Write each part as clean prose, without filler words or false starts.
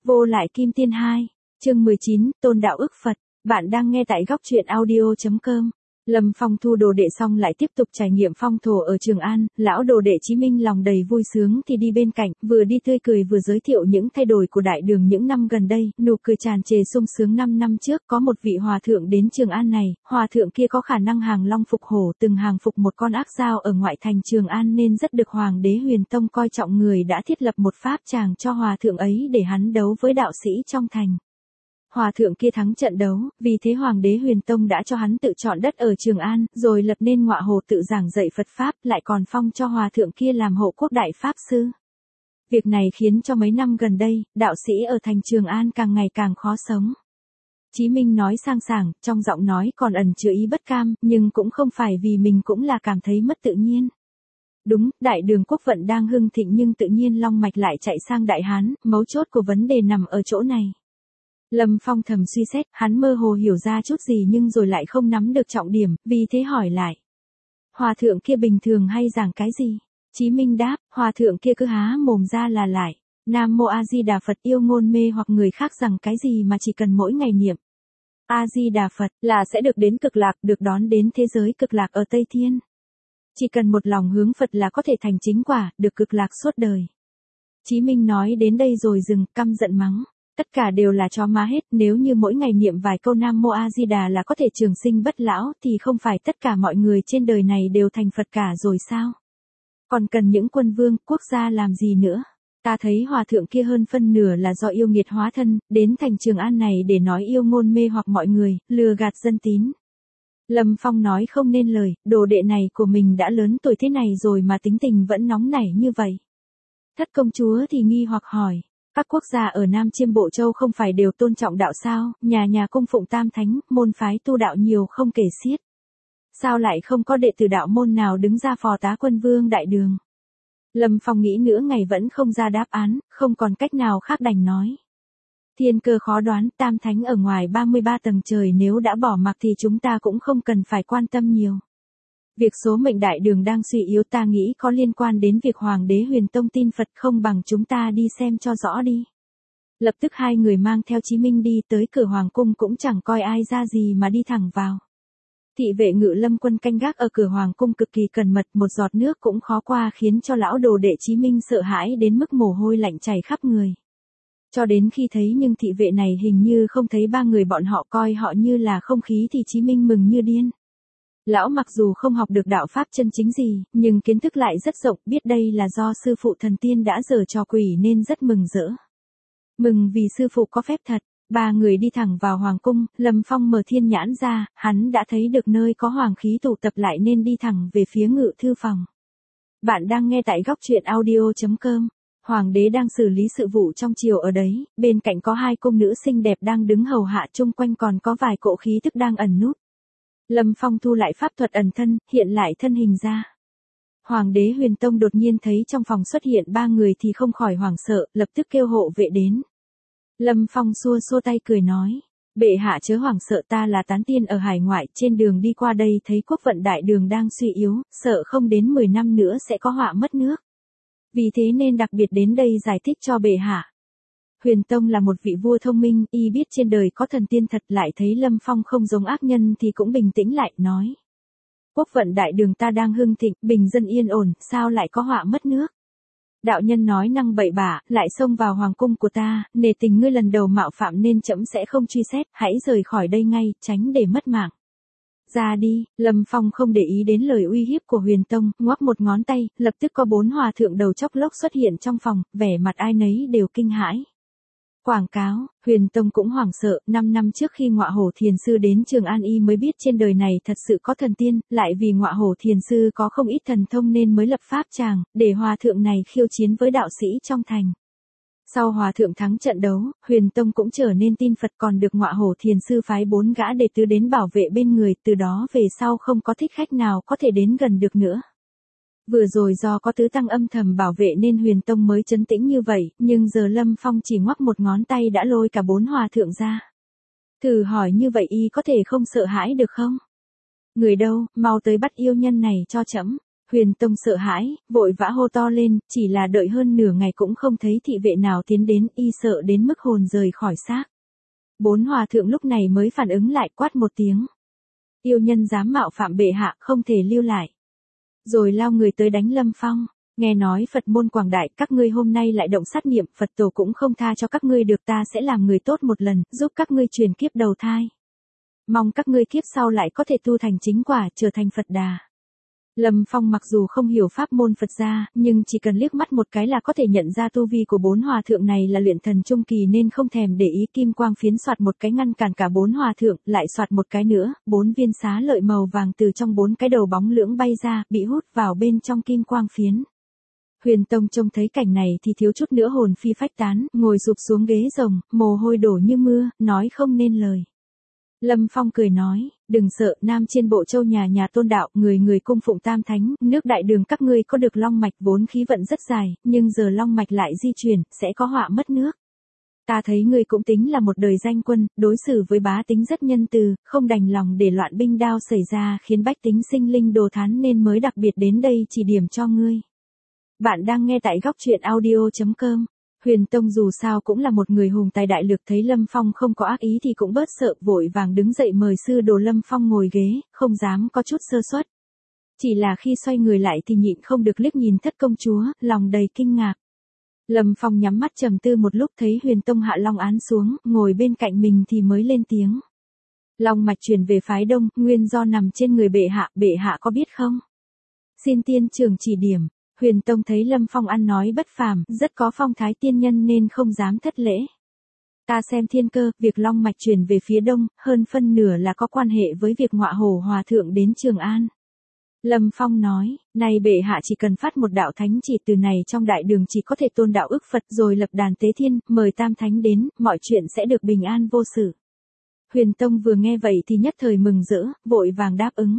Vô lại kim tiên 2, chương 19, tôn đạo ức Phật. Bạn đang nghe tại góc truyện audio.com. Lâm Phong thu đồ đệ xong lại tiếp tục trải nghiệm phong thổ ở Trường An, lão đồ đệ Chí Minh lòng đầy vui sướng thì đi bên cạnh, vừa đi tươi cười vừa giới thiệu những thay đổi của đại đường những năm gần đây, nụ cười tràn trề sung sướng. 5 năm trước có một vị hòa thượng đến Trường An này, hòa thượng kia có khả năng hàng long phục hổ, từng hàng phục một con ác dao ở ngoại thành Trường An nên rất được Hoàng đế Huyền Tông coi trọng, người đã thiết lập một pháp tràng cho hòa thượng ấy để hắn đấu với đạo sĩ trong thành. Hòa thượng kia thắng trận đấu, vì thế Hoàng đế Huyền Tông đã cho hắn tự chọn đất ở Trường An, rồi lập nên ngọa hồ tự giảng dạy Phật Pháp, lại còn phong cho hòa thượng kia làm hộ quốc đại Pháp Sư. Việc này khiến cho mấy năm gần đây, đạo sĩ ở thành Trường An càng ngày càng khó sống. Chí Minh nói sang sảng, trong giọng nói còn ẩn chứa ý bất cam, nhưng cũng không phải vì mình, cũng là cảm thấy mất tự nhiên. Đúng, đại đường quốc vận đang hưng thịnh nhưng tự nhiên long mạch lại chạy sang Đại Hán, mấu chốt của vấn đề nằm ở chỗ này. Lâm Phong thầm suy xét, hắn mơ hồ hiểu ra chút gì nhưng rồi lại không nắm được trọng điểm, vì thế hỏi lại. Hòa thượng kia bình thường hay giảng cái gì? Chí Minh đáp, hòa thượng kia cứ há mồm ra là lại. Nam Mô A Di Đà Phật, yêu ngôn mê hoặc người khác rằng cái gì mà chỉ cần mỗi ngày niệm A Di Đà Phật là sẽ được đến cực lạc, được đón đến thế giới cực lạc ở Tây Thiên. Chỉ cần một lòng hướng Phật là có thể thành chính quả, được cực lạc suốt đời. Chí Minh nói đến đây rồi dừng, căm giận mắng. Tất cả đều là chó má hết, nếu như mỗi ngày niệm vài câu Nam Mô A Di Đà là có thể trường sinh bất lão thì không phải tất cả mọi người trên đời này đều thành Phật cả rồi sao? Còn cần những quân vương, quốc gia làm gì nữa? Ta thấy hòa thượng kia hơn phân nửa là do yêu nghiệt hóa thân, đến thành Trường An này để nói yêu ngôn mê hoặc mọi người, lừa gạt dân tín. Lâm Phong nói không nên lời, đồ đệ này của mình đã lớn tuổi thế này rồi mà tính tình vẫn nóng nảy như vậy. Thất công chúa thì nghi hoặc hỏi. Các quốc gia ở Nam Chiêm Bộ Châu không phải đều tôn trọng đạo sao, nhà nhà cung phụng tam thánh, môn phái tu đạo nhiều không kể xiết. Sao lại không có đệ tử đạo môn nào đứng ra phò tá quân vương đại đường? Lâm Phong nghĩ nửa ngày vẫn không ra đáp án, không còn cách nào khác đành nói. Thiên cơ khó đoán, tam thánh ở ngoài 33 tầng trời nếu đã bỏ mặc thì chúng ta cũng không cần phải quan tâm nhiều. Việc số mệnh đại đường đang suy yếu ta nghĩ có liên quan đến việc Hoàng đế Huyền Tông tin Phật, không bằng chúng ta đi xem cho rõ đi. Lập tức hai người mang theo Chí Minh đi tới cửa Hoàng cung, cũng chẳng coi ai ra gì mà đi thẳng vào. Thị vệ Ngự Lâm quân canh gác ở cửa Hoàng cung cực kỳ cẩn mật, một giọt nước cũng khó qua, khiến cho lão đồ đệ Chí Minh sợ hãi đến mức mồ hôi lạnh chảy khắp người. Cho đến khi thấy nhưng thị vệ này hình như không thấy ba người bọn họ, coi họ như là không khí thì Chí Minh mừng như điên. Lão mặc dù không học được đạo pháp chân chính gì, nhưng kiến thức lại rất rộng, biết đây là do sư phụ thần tiên đã giở trò quỷ nên rất mừng rỡ. Mừng vì sư phụ có phép thật. Ba người đi thẳng vào Hoàng cung, Lâm Phong mở thiên nhãn ra, hắn đã thấy được nơi có hoàng khí tụ tập lại nên đi thẳng về phía ngự thư phòng. Bạn đang nghe tại góc truyện audio.com. Hoàng đế đang xử lý sự vụ trong triều ở đấy, bên cạnh có hai cung nữ xinh đẹp đang đứng hầu hạ, chung quanh còn có vài cỗ khí tức đang ẩn núp. Lâm Phong thu lại pháp thuật ẩn thân, hiện lại thân hình ra. Hoàng đế Huyền Tông đột nhiên thấy trong phòng xuất hiện ba người thì không khỏi hoảng sợ, lập tức kêu hộ vệ đến. Lâm Phong xua xua tay cười nói, bệ hạ chớ hoảng sợ, ta là tán tiên ở hải ngoại, trên đường đi qua đây thấy quốc vận đại đường đang suy yếu, sợ không đến 10 năm nữa sẽ có họa mất nước. Vì thế nên đặc biệt đến đây giải thích cho bệ hạ. Huyền Tông là một vị vua thông minh, y biết trên đời có thần tiên thật, lại thấy Lâm Phong không giống ác nhân thì cũng bình tĩnh lại, nói. Quốc vận đại đường ta đang hưng thịnh, bình dân yên ổn, sao lại có họa mất nước? Đạo nhân nói năng bậy bạ, lại xông vào hoàng cung của ta, nể tình ngươi lần đầu mạo phạm nên trẫm sẽ không truy xét, hãy rời khỏi đây ngay, tránh để mất mạng. Ra đi, Lâm Phong không để ý đến lời uy hiếp của Huyền Tông, ngoắc một ngón tay, lập tức có 4 hòa thượng đầu chốc lốc xuất hiện trong phòng, vẻ mặt ai nấy đều kinh hãi. Quảng cáo, Huyền Tông cũng hoảng sợ, 5 năm trước khi Ngọa Hổ Thiền Sư đến Trường An y mới biết trên đời này thật sự có thần tiên, lại vì Ngọa Hổ Thiền Sư có không ít thần thông nên mới lập pháp tràng, để hòa thượng này khiêu chiến với đạo sĩ trong thành. Sau hòa thượng thắng trận đấu, Huyền Tông cũng trở nên tin Phật, còn được Ngọa Hổ Thiền Sư phái 4 gã đệ tử đến bảo vệ bên người, từ đó về sau không có thích khách nào có thể đến gần được nữa. Vừa rồi do có tứ tăng âm thầm bảo vệ nên Huyền Tông mới trấn tĩnh như vậy, nhưng giờ Lâm Phong chỉ ngoắc một ngón tay đã lôi cả 4 hòa thượng ra. Thử hỏi như vậy y có thể không sợ hãi được không? Người đâu, mau tới bắt yêu nhân này cho trẫm. Huyền Tông sợ hãi, vội vã hô to lên, chỉ là đợi hơn nửa ngày cũng không thấy thị vệ nào tiến đến, y sợ đến mức hồn rời khỏi xác. 4 hòa thượng lúc này mới phản ứng lại, quát một tiếng. Yêu nhân dám mạo phạm bệ hạ, không thể lưu lại. Rồi lao người tới đánh Lâm Phong. Nghe nói Phật môn quảng đại, các ngươi hôm nay lại động sát niệm, Phật tổ cũng không tha cho các ngươi được, ta sẽ làm người tốt một lần, giúp các ngươi truyền kiếp đầu thai. Mong các ngươi kiếp sau lại có thể tu thành chính quả, trở thành Phật Đà. Lâm Phong mặc dù không hiểu pháp môn Phật gia, nhưng chỉ cần liếc mắt một cái là có thể nhận ra tu vi của 4 hòa thượng này là luyện thần trung kỳ, nên không thèm để ý, kim quang phiến soạt một cái ngăn cản cả 4 hòa thượng, lại soạt một cái nữa, 4 viên xá lợi màu vàng từ trong 4 cái đầu bóng lưỡng bay ra, bị hút vào bên trong kim quang phiến. Huyền Tông trông thấy cảnh này thì thiếu chút nữa hồn phi phách tán, ngồi rụp xuống ghế rồng, mồ hôi đổ như mưa, nói không nên lời. Lâm Phong cười nói, đừng sợ, Nam trên Bộ Châu nhà nhà tôn đạo, người người cung phụng tam thánh, nước Đại Đường các ngươi có được long mạch vốn khí vận rất dài, nhưng giờ long mạch lại di chuyển, sẽ có họa mất nước. Ta thấy ngươi cũng tính là một đời danh quân, đối xử với bá tính rất nhân từ, không đành lòng để loạn binh đao xảy ra khiến bách tính sinh linh đồ thán, nên mới đặc biệt đến đây chỉ điểm cho ngươi. Bạn đang nghe tại góc truyện audio.com. Huyền Tông dù sao cũng là một người hùng tài đại lược, thấy Lâm Phong không có ác ý thì cũng bớt sợ, vội vàng đứng dậy mời sư đồ Lâm Phong ngồi ghế, không dám có chút sơ suất. Chỉ là khi xoay người lại thì nhịn không được liếc nhìn Thất công chúa, lòng đầy kinh ngạc. Lâm Phong nhắm mắt trầm tư một lúc, thấy Huyền Tông hạ long án xuống, ngồi bên cạnh mình thì mới lên tiếng. Long mạch truyền về phái Đông, nguyên do nằm trên người bệ hạ có biết không? Xin tiên trưởng chỉ điểm. Huyền Tông thấy Lâm Phong ăn nói bất phàm, rất có phong thái tiên nhân nên không dám thất lễ. Ta xem thiên cơ, việc long mạch truyền về phía đông, hơn phân nửa là có quan hệ với việc ngọa hổ hòa thượng đến Trường An. Lâm Phong nói, này bệ hạ chỉ cần phát một đạo thánh chỉ, từ này trong Đại Đường chỉ có thể tôn đạo ức Phật, rồi lập đàn tế thiên, mời tam thánh đến, mọi chuyện sẽ được bình an vô sự. Huyền Tông vừa nghe vậy thì nhất thời mừng rỡ, vội vàng đáp ứng.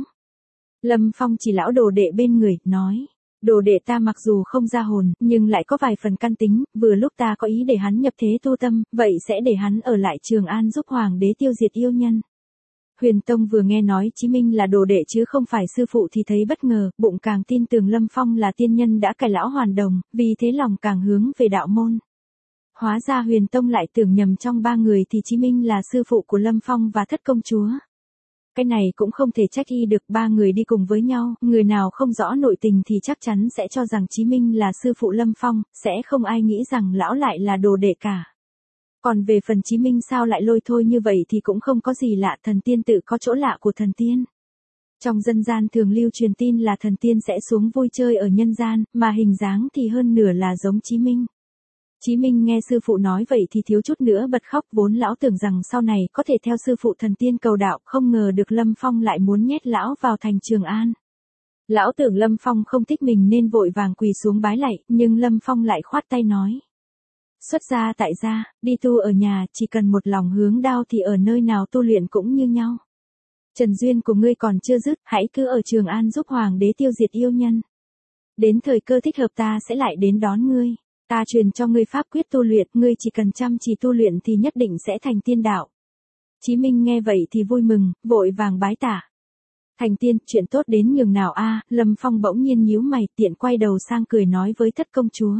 Lâm Phong chỉ lão đồ đệ bên người, nói. Đồ đệ ta mặc dù không ra hồn, nhưng lại có vài phần căn tính, vừa lúc ta có ý để hắn nhập thế tu tâm, vậy sẽ để hắn ở lại Trường An giúp hoàng đế tiêu diệt yêu nhân. Huyền Tông vừa nghe nói Chí Minh là đồ đệ chứ không phải sư phụ thì thấy bất ngờ, bụng càng tin tưởng Lâm Phong là tiên nhân đã cải lão hoàn đồng, vì thế lòng càng hướng về đạo môn. Hóa ra Huyền Tông lại tưởng nhầm, trong 3 người thì Chí Minh là sư phụ của Lâm Phong và Thất công chúa. Cái này cũng không thể trách y được, 3 người đi cùng với nhau, người nào không rõ nội tình thì chắc chắn sẽ cho rằng Chí Minh là sư phụ Lâm Phong, sẽ không ai nghĩ rằng lão lại là đồ đệ cả. Còn về phần Chí Minh sao lại lôi thôi như vậy thì cũng không có gì lạ, thần tiên tự có chỗ lạ của thần tiên. Trong dân gian thường lưu truyền tin là thần tiên sẽ xuống vui chơi ở nhân gian, mà hình dáng thì hơn nửa là giống Chí Minh. Chí Minh nghe sư phụ nói vậy thì thiếu chút nữa bật khóc, vốn lão tưởng rằng sau này có thể theo sư phụ thần tiên cầu đạo, không ngờ được Lâm Phong lại muốn nhét lão vào thành Trường An. Lão tưởng Lâm Phong không thích mình nên vội vàng quỳ xuống bái lạy, nhưng Lâm Phong lại khoát tay nói. Xuất gia tại gia, đi tu ở nhà, chỉ cần một lòng hướng đao thì ở nơi nào tu luyện cũng như nhau. Trần duyên của ngươi còn chưa dứt, hãy cứ ở Trường An giúp hoàng đế tiêu diệt yêu nhân. Đến thời cơ thích hợp ta sẽ lại đến đón ngươi. Ta truyền cho ngươi pháp quyết tu luyện, ngươi chỉ cần chăm chỉ tu luyện thì nhất định sẽ thành tiên đạo. Chí Minh nghe vậy thì vui mừng, vội vàng bái tạ. Thành tiên, chuyện tốt đến nhường nào a? Lâm Phong bỗng nhiên nhíu mày, tiện quay đầu sang cười nói với Thất công chúa.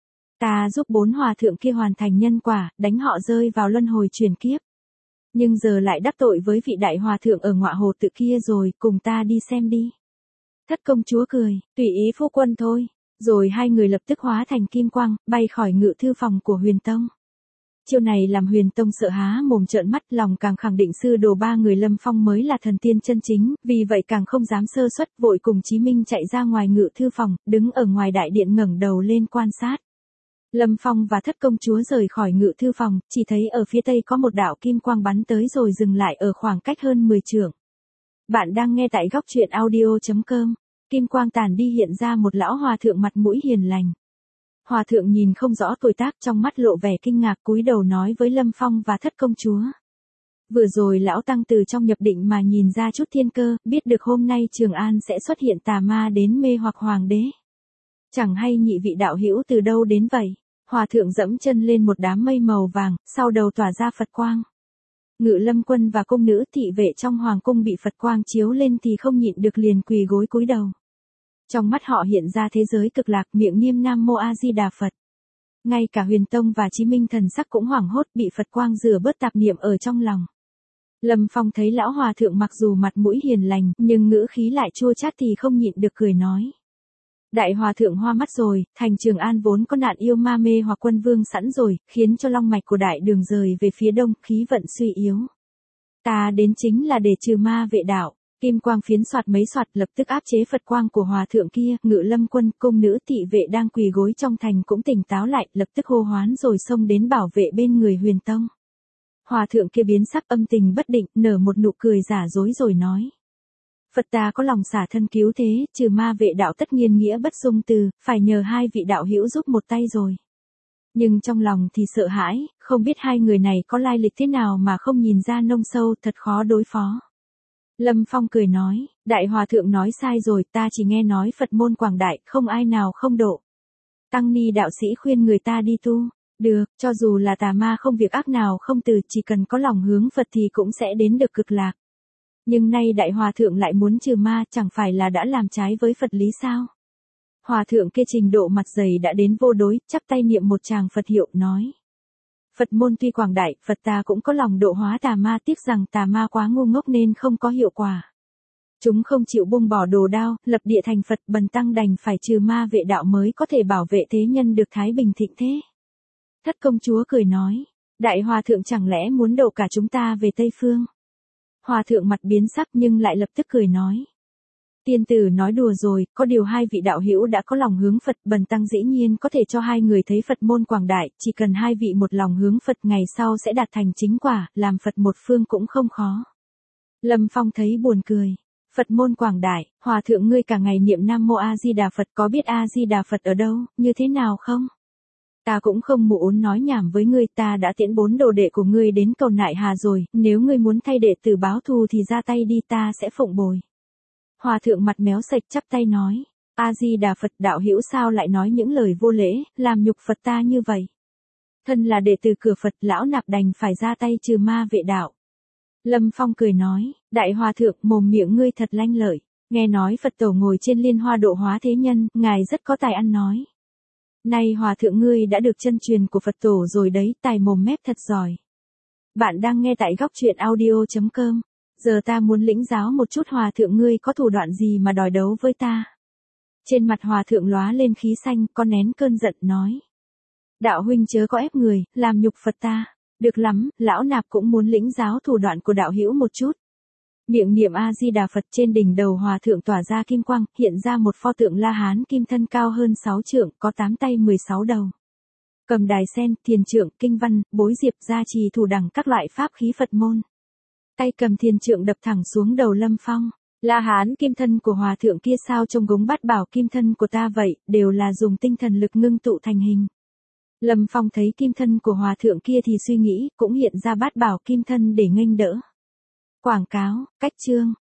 Ta giúp 4 hòa thượng kia hoàn thành nhân quả, đánh họ rơi vào luân hồi chuyển kiếp. Nhưng giờ lại đắc tội với vị đại hòa thượng ở ngọa hồ tự kia rồi, cùng ta đi xem đi. Thất công chúa cười, tùy ý phu quân thôi. Rồi hai người lập tức hóa thành kim quang, bay khỏi ngự thư phòng của Huyền Tông. Chiêu này làm Huyền Tông sợ há mồm trợn mắt, lòng càng khẳng định sư đồ 3 người Lâm Phong mới là thần tiên chân chính, vì vậy càng không dám sơ suất, vội cùng Chí Minh chạy ra ngoài ngự thư phòng, đứng ở ngoài đại điện ngẩng đầu lên quan sát. Lâm Phong và Thất công chúa rời khỏi ngự thư phòng, chỉ thấy ở phía tây có một đạo kim quang bắn tới rồi dừng lại ở khoảng cách hơn 10 trượng. Bạn đang nghe tại góc truyện audio.com. Kim quang tàn đi, hiện ra một lão hòa thượng mặt mũi hiền lành. Hòa thượng nhìn không rõ tuổi tác, trong mắt lộ vẻ kinh ngạc, cúi đầu nói với Lâm Phong và Thất công chúa. Vừa rồi lão tăng từ trong nhập định mà nhìn ra chút thiên cơ, biết được hôm nay Trường An sẽ xuất hiện tà ma đến mê hoặc hoàng đế. Chẳng hay nhị vị đạo hữu từ đâu đến vậy? Hòa thượng dẫm chân lên một đám mây màu vàng, sau đầu tỏa ra Phật quang. Ngự Lâm quân và cung nữ thị vệ trong hoàng cung bị Phật quang chiếu lên thì không nhịn được liền quỳ gối cúi đầu. Trong mắt họ hiện ra thế giới cực lạc, miệng niêm Nam Mô A Di Đà Phật. Ngay cả Huyền Tông và Chí Minh thần sắc cũng hoảng hốt, bị Phật quang rửa bớt tạp niệm ở trong lòng. Lâm Phong thấy lão hòa thượng mặc dù mặt mũi hiền lành, nhưng ngữ khí lại chua chát thì không nhịn được cười nói. Đại hòa thượng hoa mắt rồi, thành Trường An vốn có nạn yêu ma mê hoặc quân vương sẵn rồi, khiến cho long mạch của đại đường rời về phía đông, khí vận suy yếu. Ta đến chính là để trừ ma vệ đạo. Kim quang phiến soạt mấy soạt lập tức áp chế Phật quang của hòa thượng kia, Ngự Lâm Quân, cung nữ thị vệ đang quỳ gối trong thành cũng tỉnh táo lại, lập tức hô hoán rồi xông đến bảo vệ bên người Huyền Tông. Hòa thượng kia biến sắc âm tình bất định, nở một nụ cười giả dối rồi nói. Phật ta có lòng xả thân cứu thế, trừ ma vệ đạo tất nhiên nghĩa bất dung từ, phải nhờ hai vị đạo hữu giúp một tay rồi. Nhưng trong lòng thì sợ hãi, không biết hai người này có lai lịch thế nào mà không nhìn ra nông sâu, thật khó đối phó. Lâm Phong cười nói, đại hòa thượng nói sai rồi, ta chỉ nghe nói Phật môn quảng đại, không ai nào không độ. Tăng ni đạo sĩ khuyên người ta đi tu, được, cho dù là tà ma không việc ác nào không từ, chỉ cần có lòng hướng Phật thì cũng sẽ đến được cực lạc. Nhưng nay đại hòa thượng lại muốn trừ ma, chẳng phải là đã làm trái với Phật lý sao? Hòa thượng kia trình độ mặt dày đã đến vô đối, chắp tay niệm một tràng Phật hiệu, nói. Phật môn tuy quảng đại, Phật ta cũng có lòng độ hóa tà ma, tiếc rằng tà ma quá ngu ngốc nên không có hiệu quả. Chúng không chịu buông bỏ đồ đao, lập địa thành Phật, bần tăng đành phải trừ ma vệ đạo mới có thể bảo vệ thế nhân được thái bình thịnh thế. Thất công chúa cười nói, đại hòa thượng chẳng lẽ muốn độ cả chúng ta về Tây Phương? Hòa thượng mặt biến sắc nhưng lại lập tức cười nói. Tiên tử nói đùa rồi, có điều hai vị đạo hữu đã có lòng hướng Phật, bần tăng dĩ nhiên có thể cho hai người thấy Phật môn quảng đại, chỉ cần hai vị một lòng hướng Phật ngày sau sẽ đạt thành chính quả, làm Phật một phương cũng không khó. Lâm Phong thấy buồn cười. Phật môn quảng đại, hòa thượng ngươi cả ngày niệm Nam Mô A Di Đà Phật, có biết A Di Đà Phật ở đâu, như thế nào không? Ta cũng không muốn nói nhảm với ngươi, ta đã tiễn 4 đồ đệ của ngươi đến cầu Nại Hà rồi, nếu ngươi muốn thay đệ tử báo thù thì ra tay đi, ta sẽ phụng bồi. Hòa thượng mặt méo sạch chắp tay nói, A Di Đà Phật, đạo hữu sao lại nói những lời vô lễ, làm nhục Phật ta như vậy? Thân là đệ tử cửa Phật, lão nạp đành phải ra tay trừ ma vệ đạo. Lâm Phong cười nói, đại hòa thượng, mồm miệng ngươi thật lanh lợi, nghe nói Phật tổ ngồi trên liên hoa độ hóa thế nhân, ngài rất có tài ăn nói. Này hòa thượng ngươi đã được chân truyền của Phật tổ rồi đấy, tài mồm mép thật giỏi. Bạn đang nghe tại góc truyện audio.com. Giờ ta muốn lĩnh giáo một chút, hòa thượng ngươi có thủ đoạn gì mà đòi đấu với ta? Trên mặt hòa thượng lóa lên khí xanh, có nén cơn giận nói. Đạo huynh chớ có ép người, làm nhục Phật ta. Được lắm, lão nạp cũng muốn lĩnh giáo thủ đoạn của đạo hữu một chút. Miệng niệm A Di Đà Phật, trên đỉnh đầu hòa thượng tỏa ra kim quang, hiện ra một pho tượng La Hán kim thân cao hơn 6 trượng, có 8 tay 16 đầu. Cầm đài sen, thiền trượng, kinh văn, bối diệp, gia trì thủ đẳng các loại pháp khí Phật môn. Tay cầm thiền trượng đập thẳng xuống đầu Lâm Phong. La Hán kim thân của hòa thượng kia sao trông gống bát bảo kim thân của ta vậy, đều là dùng tinh thần lực ngưng tụ thành hình. Lâm Phong thấy kim thân của hòa thượng kia thì suy nghĩ, cũng hiện ra bát bảo kim thân để nghênh đỡ. Quảng cáo, cách chương.